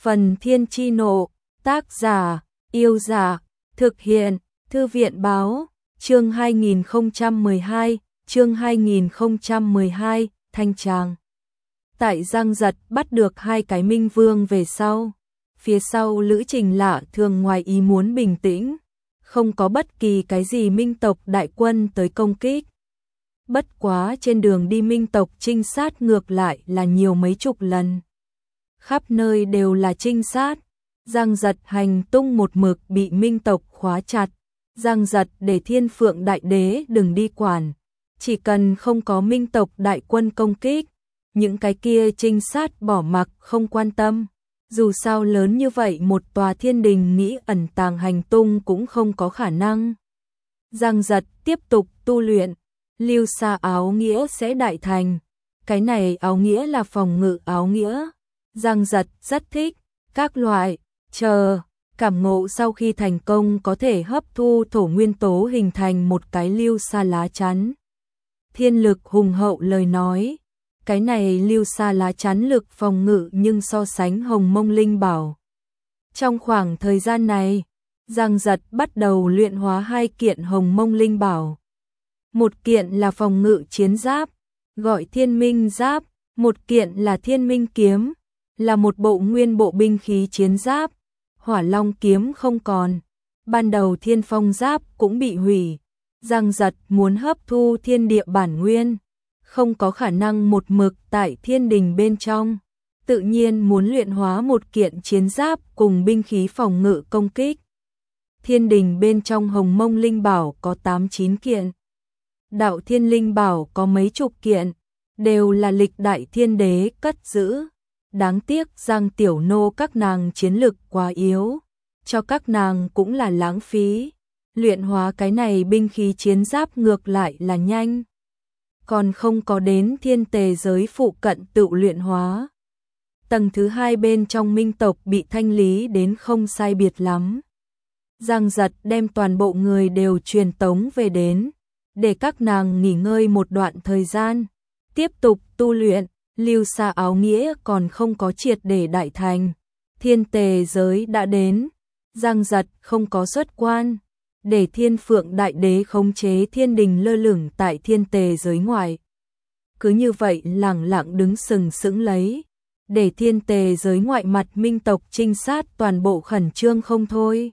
Phần Thiên Chi Nộ, tác giả, Yêu Giả, thực hiện, Thư viện Báo, chương 2012, Thanh Tràng. Tại Giang Giật bắt được hai cái minh vương về sau. Phía sau Lữ Trình lạ thường ngoài ý muốn bình tĩnh, không có bất kỳ cái gì minh tộc đại quân tới công kích. Bất quá trên đường đi minh tộc trinh sát ngược lại là nhiều mấy chục lần. Khắp nơi đều là trinh sát. Giang Giật hành tung một mực bị minh tộc khóa chặt. Giang Giật để Thiên Phượng Đại Đế đừng đi quản. Chỉ cần không có minh tộc đại quân công kích, những cái kia trinh sát bỏ mặc không quan tâm. Dù sao lớn như vậy một tòa thiên đình nghĩ ẩn tàng hành tung cũng không có khả năng. Giang Giật tiếp tục tu luyện. Lưu Sa áo nghĩa sẽ đại thành. Cái này áo nghĩa là phòng ngự áo nghĩa. Giang Giật rất thích. Các loại, cảm ngộ sau khi thành công có thể hấp thu thổ nguyên tố hình thành một cái Lưu Sa lá chắn. Thiên lực hùng hậu lời nói. Cái này Lưu Sa lá chắn lực phòng ngự nhưng so sánh Hồng Mông Linh Bảo. Trong khoảng thời gian này, Giang Giật bắt đầu luyện hóa hai kiện Hồng Mông Linh Bảo. Một kiện là phòng ngự chiến giáp, gọi Thiên Minh Giáp, một kiện là Thiên Minh Kiếm, là một bộ nguyên bộ binh khí chiến giáp. Hỏa Long Kiếm không còn, ban đầu Thiên Phong Giáp cũng bị hủy. Giang Giật muốn hấp thu thiên địa bản nguyên, không có khả năng một mực tại thiên đình bên trong, tự nhiên muốn luyện hóa một kiện chiến giáp cùng binh khí phòng ngự công kích. Thiên đình bên trong Hồng Mông Linh Bảo có 8-9 kiện. Đạo Thiên Linh Bảo có mấy chục kiện, đều là lịch đại thiên đế cất giữ. Đáng tiếc Giang Tiểu Nô các nàng chiến lực quá yếu, cho các nàng cũng là lãng phí. Luyện hóa cái này binh khí chiến giáp ngược lại là nhanh, còn không có đến thiên tề giới phụ cận tự luyện hóa. Tầng thứ 2 bên trong minh tộc bị thanh lý đến không sai biệt lắm. Giang Giật đem toàn bộ người đều truyền tống về đến, để các nàng nghỉ ngơi một đoạn thời gian, tiếp tục tu luyện. Lưu Sa áo nghĩa còn không có triệt để đại thành, thiên tề giới đã đến. Giang Giật không có xuất quan, để Thiên Phượng Đại Đế khống chế thiên đình lơ lửng tại thiên tề giới ngoài. Cứ như vậy lẳng lặng đứng sừng sững lấy, để thiên tề giới ngoại mặt minh tộc trinh sát toàn bộ khẩn trương không thôi.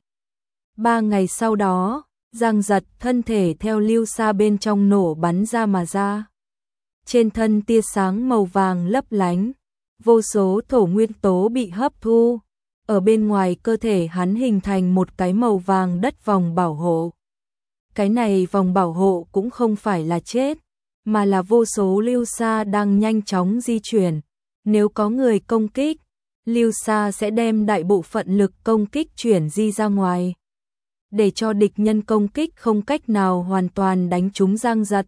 3 ngày sau đó, Giang Giật thân thể theo Lưu Sa bên trong nổ bắn ra mà ra. Trên thân tia sáng màu vàng lấp lánh, vô số thổ nguyên tố bị hấp thu. Ở bên ngoài cơ thể hắn hình thành một cái màu vàng đất vòng bảo hộ. Cái này vòng bảo hộ cũng không phải là chết, mà là vô số Lưu Sa đang nhanh chóng di chuyển. Nếu có người công kích, Lưu Sa sẽ đem đại bộ phận lực công kích chuyển di ra ngoài, để cho địch nhân công kích không cách nào hoàn toàn đánh trúng Giang Giật.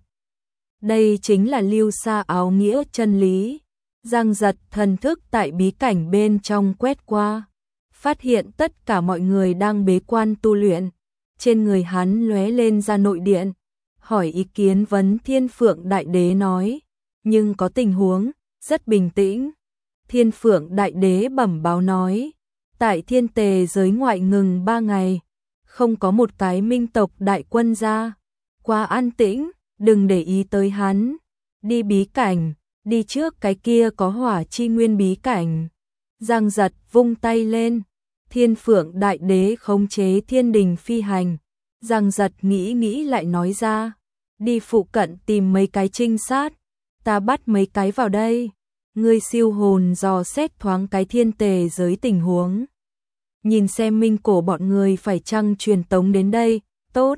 Đây chính là Lưu Sa áo nghĩa chân lý. Giang Giật thần thức tại bí cảnh bên trong quét qua, phát hiện tất cả mọi người đang bế quan tu luyện. Trên người hắn lóe lên ra nội điện, hỏi ý kiến vấn Thiên Phượng Đại Đế nói, nhưng có tình huống, rất bình tĩnh. Thiên Phượng Đại Đế bẩm báo nói, tại thiên tề giới ngoại ngừng 3 ngày, không có một cái minh tộc đại quân ra, quá an tĩnh, đừng để ý tới hắn, đi bí cảnh, đi trước cái kia có hỏa chi nguyên bí cảnh. Giang Giật vung tay lên, Thiên Phượng Đại Đế khống chế thiên đình phi hành. Giang Giật nghĩ lại nói ra, đi phụ cận tìm mấy cái trinh sát, ta bắt mấy cái vào đây. Ngươi siêu hồn dò xét thoáng cái thiên tề giới tình huống, nhìn xem minh cổ bọn người phải chăng truyền tống đến đây. Tốt.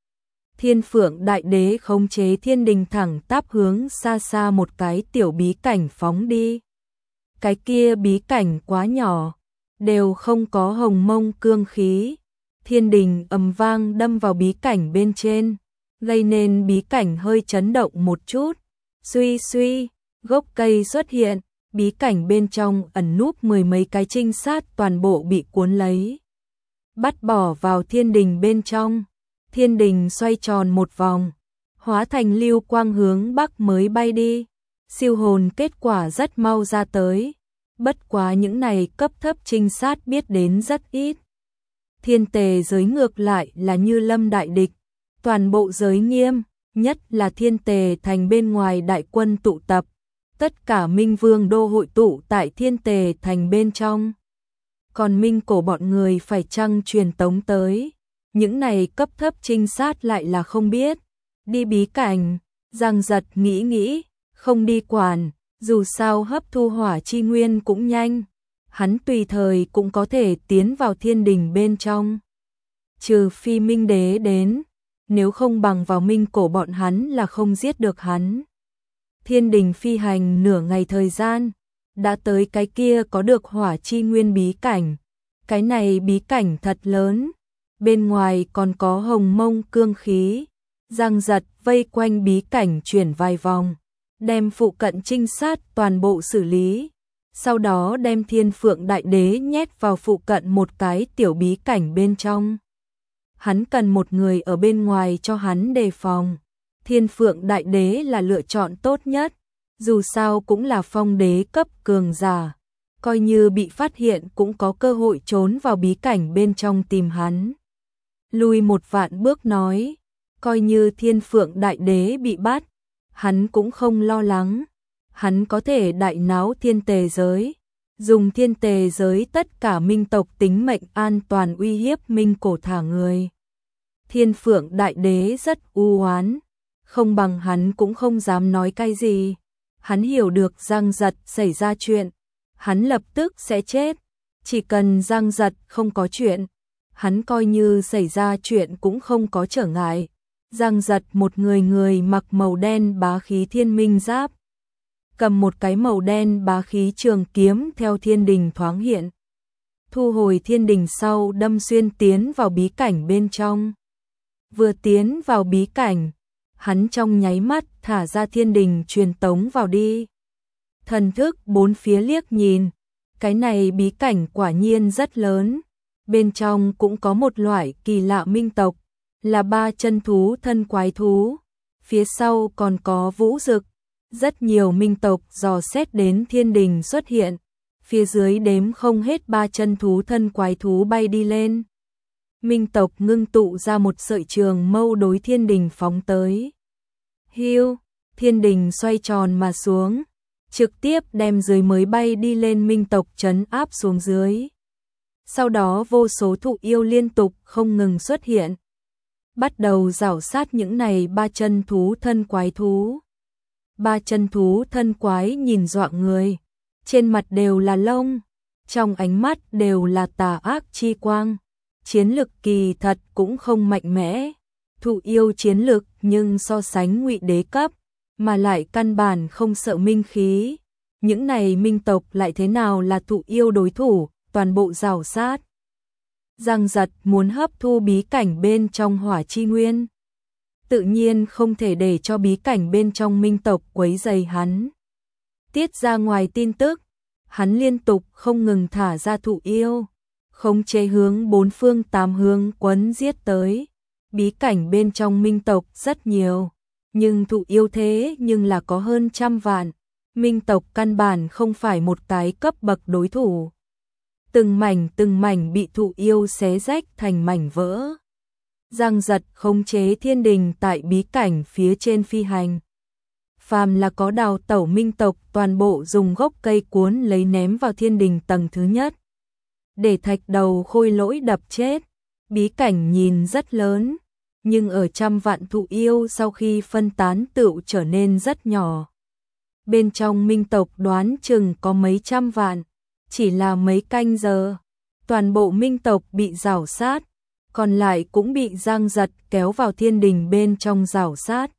Thiên Phượng Đại Đế khống chế thiên đình thẳng tắp hướng xa xa một cái tiểu bí cảnh phóng đi. Cái kia bí cảnh quá nhỏ, đều không có hồng mông cương khí. Thiên đình ầm vang đâm vào bí cảnh bên trên, gây nên bí cảnh hơi chấn động một chút. Suy suy, gốc cây xuất hiện, bí cảnh bên trong ẩn núp 10 mấy cái trinh sát toàn bộ bị cuốn lấy, bắt bỏ vào thiên đình bên trong. Thiên đình xoay tròn một vòng, hóa thành lưu quang hướng bắc mới bay đi. Siêu hồn kết quả rất mau ra tới. Bất quá những này cấp thấp trinh sát biết đến rất ít. Thiên tề giới ngược lại là như lâm đại địch, toàn bộ giới nghiêm, nhất là thiên tề thành bên ngoài đại quân tụ tập, tất cả minh vương đô hội tụ tại thiên tề thành bên trong. Còn minh cổ bọn người phải chăng truyền tống tới, những này cấp thấp trinh sát lại là không biết. Đi bí cảnh, Giang Giật nghĩ, không đi quản, dù sao hấp thu hỏa chi nguyên cũng nhanh, hắn tùy thời cũng có thể tiến vào thiên đình bên trong. Trừ phi minh đế đến, nếu không bằng vào minh cổ bọn hắn là không giết được hắn. Thiên đình phi hành nửa ngày thời gian, đã tới cái kia có được hỏa chi nguyên bí cảnh. Cái này bí cảnh thật lớn, bên ngoài còn có hồng mông cương khí. Giang Giật vây quanh bí cảnh chuyển vài vòng, đem phụ cận trinh sát toàn bộ xử lý, sau đó đem Thiên Phượng Đại Đế nhét vào phụ cận một cái tiểu bí cảnh bên trong. Hắn cần một người ở bên ngoài cho hắn đề phòng. Thiên Phượng Đại Đế là lựa chọn tốt nhất, dù sao cũng là phong đế cấp cường giả, coi như bị phát hiện cũng có cơ hội trốn vào bí cảnh bên trong tìm hắn. Lùi một vạn bước nói, coi như Thiên Phượng Đại Đế bị bắt, hắn cũng không lo lắng. Hắn có thể đại náo thiên tề giới, dùng thiên tề giới tất cả minh tộc tính mệnh an toàn uy hiếp minh cổ thả người. Thiên Phượng Đại Đế rất u oán, không bằng hắn cũng không dám nói cái gì. Hắn hiểu được Giang Giật xảy ra chuyện, hắn lập tức sẽ chết. Chỉ cần Giang Giật không có chuyện, hắn coi như xảy ra chuyện cũng không có trở ngại. Giang Giật một người mặc màu đen bá khí thiên minh giáp, cầm một cái màu đen bá khí trường kiếm theo thiên đình thoáng hiện. Thu hồi thiên đình sau đâm xuyên tiến vào bí cảnh bên trong. Vừa tiến vào bí cảnh, hắn trong nháy mắt thả ra thiên đình truyền tống vào đi. Thần thức bốn phía liếc nhìn, cái này bí cảnh quả nhiên rất lớn. Bên trong cũng có một loại kỳ lạ minh tộc, là 3 chân thú thân quái thú. Phía sau còn có vũ dực. Rất nhiều minh tộc dò xét đến thiên đình xuất hiện, phía dưới đếm không hết 3 chân thú thân quái thú bay đi lên. Minh tộc ngưng tụ ra một sợi trường mâu đối thiên đình phóng tới. Hiu, thiên đình xoay tròn mà xuống, trực tiếp đem dưới mới bay đi lên minh tộc trấn áp xuống dưới. Sau đó vô số thụ yêu liên tục không ngừng xuất hiện, bắt đầu rảo sát những này 3 chân thú thân quái thú. 3 chân thú thân quái nhìn dọa người, trên mặt đều là lông, trong ánh mắt đều là tà ác chi quang, chiến lực kỳ thật cũng không mạnh mẽ, thụ yêu chiến lực nhưng so sánh Ngụy Đế cấp, mà lại căn bản không sợ minh khí. Những này minh tộc lại thế nào là thụ yêu đối thủ, toàn bộ rào sát. Giang Giật muốn hấp thu bí cảnh bên trong hỏa chi nguyên, tự nhiên không thể để cho bí cảnh bên trong minh tộc quấy rầy hắn. Tiết ra ngoài tin tức, hắn liên tục không ngừng thả ra thụ yêu, khống chế hướng 4 phương 8 hướng quấn giết tới. Bí cảnh bên trong minh tộc rất nhiều, nhưng thụ yêu thế nhưng là có hơn 100 vạn. Minh tộc căn bản không phải một cái cấp bậc đối thủ. Từng mảnh bị thụ yêu xé rách thành mảnh vỡ. Giang Giật khống chế thiên đình tại bí cảnh phía trên phi hành. Phàm là có đào tẩu minh tộc toàn bộ dùng gốc cây cuốn lấy ném vào thiên đình tầng thứ nhất. Để thạch đầu khôi lỗi đập chết. Bí cảnh nhìn rất lớn, nhưng ở 100 vạn thụ yêu sau khi phân tán tựu trở nên rất nhỏ. Bên trong minh tộc đoán chừng có mấy trăm vạn, chỉ là mấy canh giờ, toàn bộ minh tộc bị rảo sát, còn lại cũng bị Giang Giật kéo vào thiên đình bên trong rảo sát.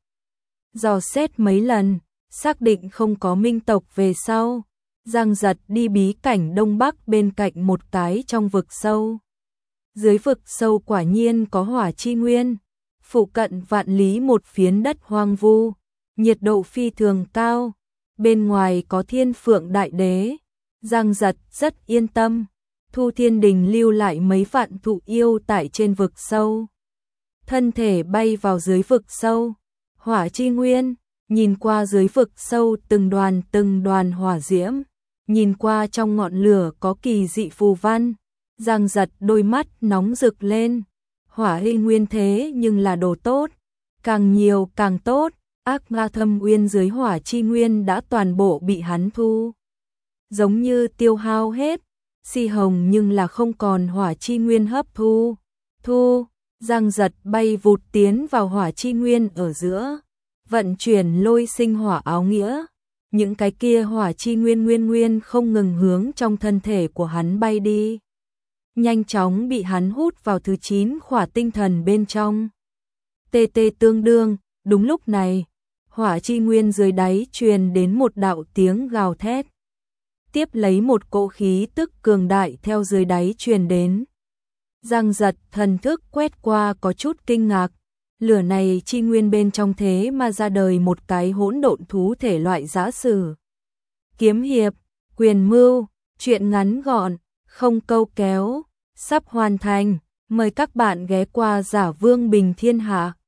Dò xét mấy lần, xác định không có minh tộc về sau, Giang Giật đi bí cảnh đông bắc bên cạnh một cái trong vực sâu. Dưới vực sâu quả nhiên có hỏa chi nguyên, phụ cận vạn lý một phiến đất hoang vu, nhiệt độ phi thường cao, bên ngoài có Thiên Phượng Đại Đế. Giang Giật rất yên tâm, thu thiên đình lưu lại mấy vạn thụ yêu tại trên vực sâu. Thân thể bay vào dưới vực sâu, hỏa chi nguyên, nhìn qua dưới vực sâu từng đoàn hỏa diễm, nhìn qua trong ngọn lửa có kỳ dị phù văn, Giang Giật đôi mắt nóng rực lên. Hỏa hình nguyên thế nhưng là đồ tốt, càng nhiều càng tốt, ác ma thâm uyên dưới hỏa chi nguyên đã toàn bộ bị hắn thu. Giống như tiêu hao hết, si hồng nhưng là không còn hỏa chi nguyên hấp thu. Giang Giật bay vụt tiến vào hỏa chi nguyên ở giữa, vận chuyển lôi sinh hỏa áo nghĩa. Những cái kia hỏa chi nguyên không ngừng hướng trong thân thể của hắn bay đi, nhanh chóng bị hắn hút vào thứ 9 khỏa tinh thần bên trong. Tê tê tương đương, đúng lúc này, hỏa chi nguyên dưới đáy truyền đến một đạo tiếng gào thét. Tiếp lấy một cỗ khí tức cường đại theo dưới đáy truyền đến. Giang Giật thần thức quét qua có chút kinh ngạc, lửa này chi nguyên bên trong thế mà ra đời một cái hỗn độn thú thể loại giã sử. Kiếm hiệp, quyền mưu, chuyện ngắn gọn, không câu kéo, sắp hoàn thành, mời các bạn ghé qua Giả Vương Bình Thiên Hạ.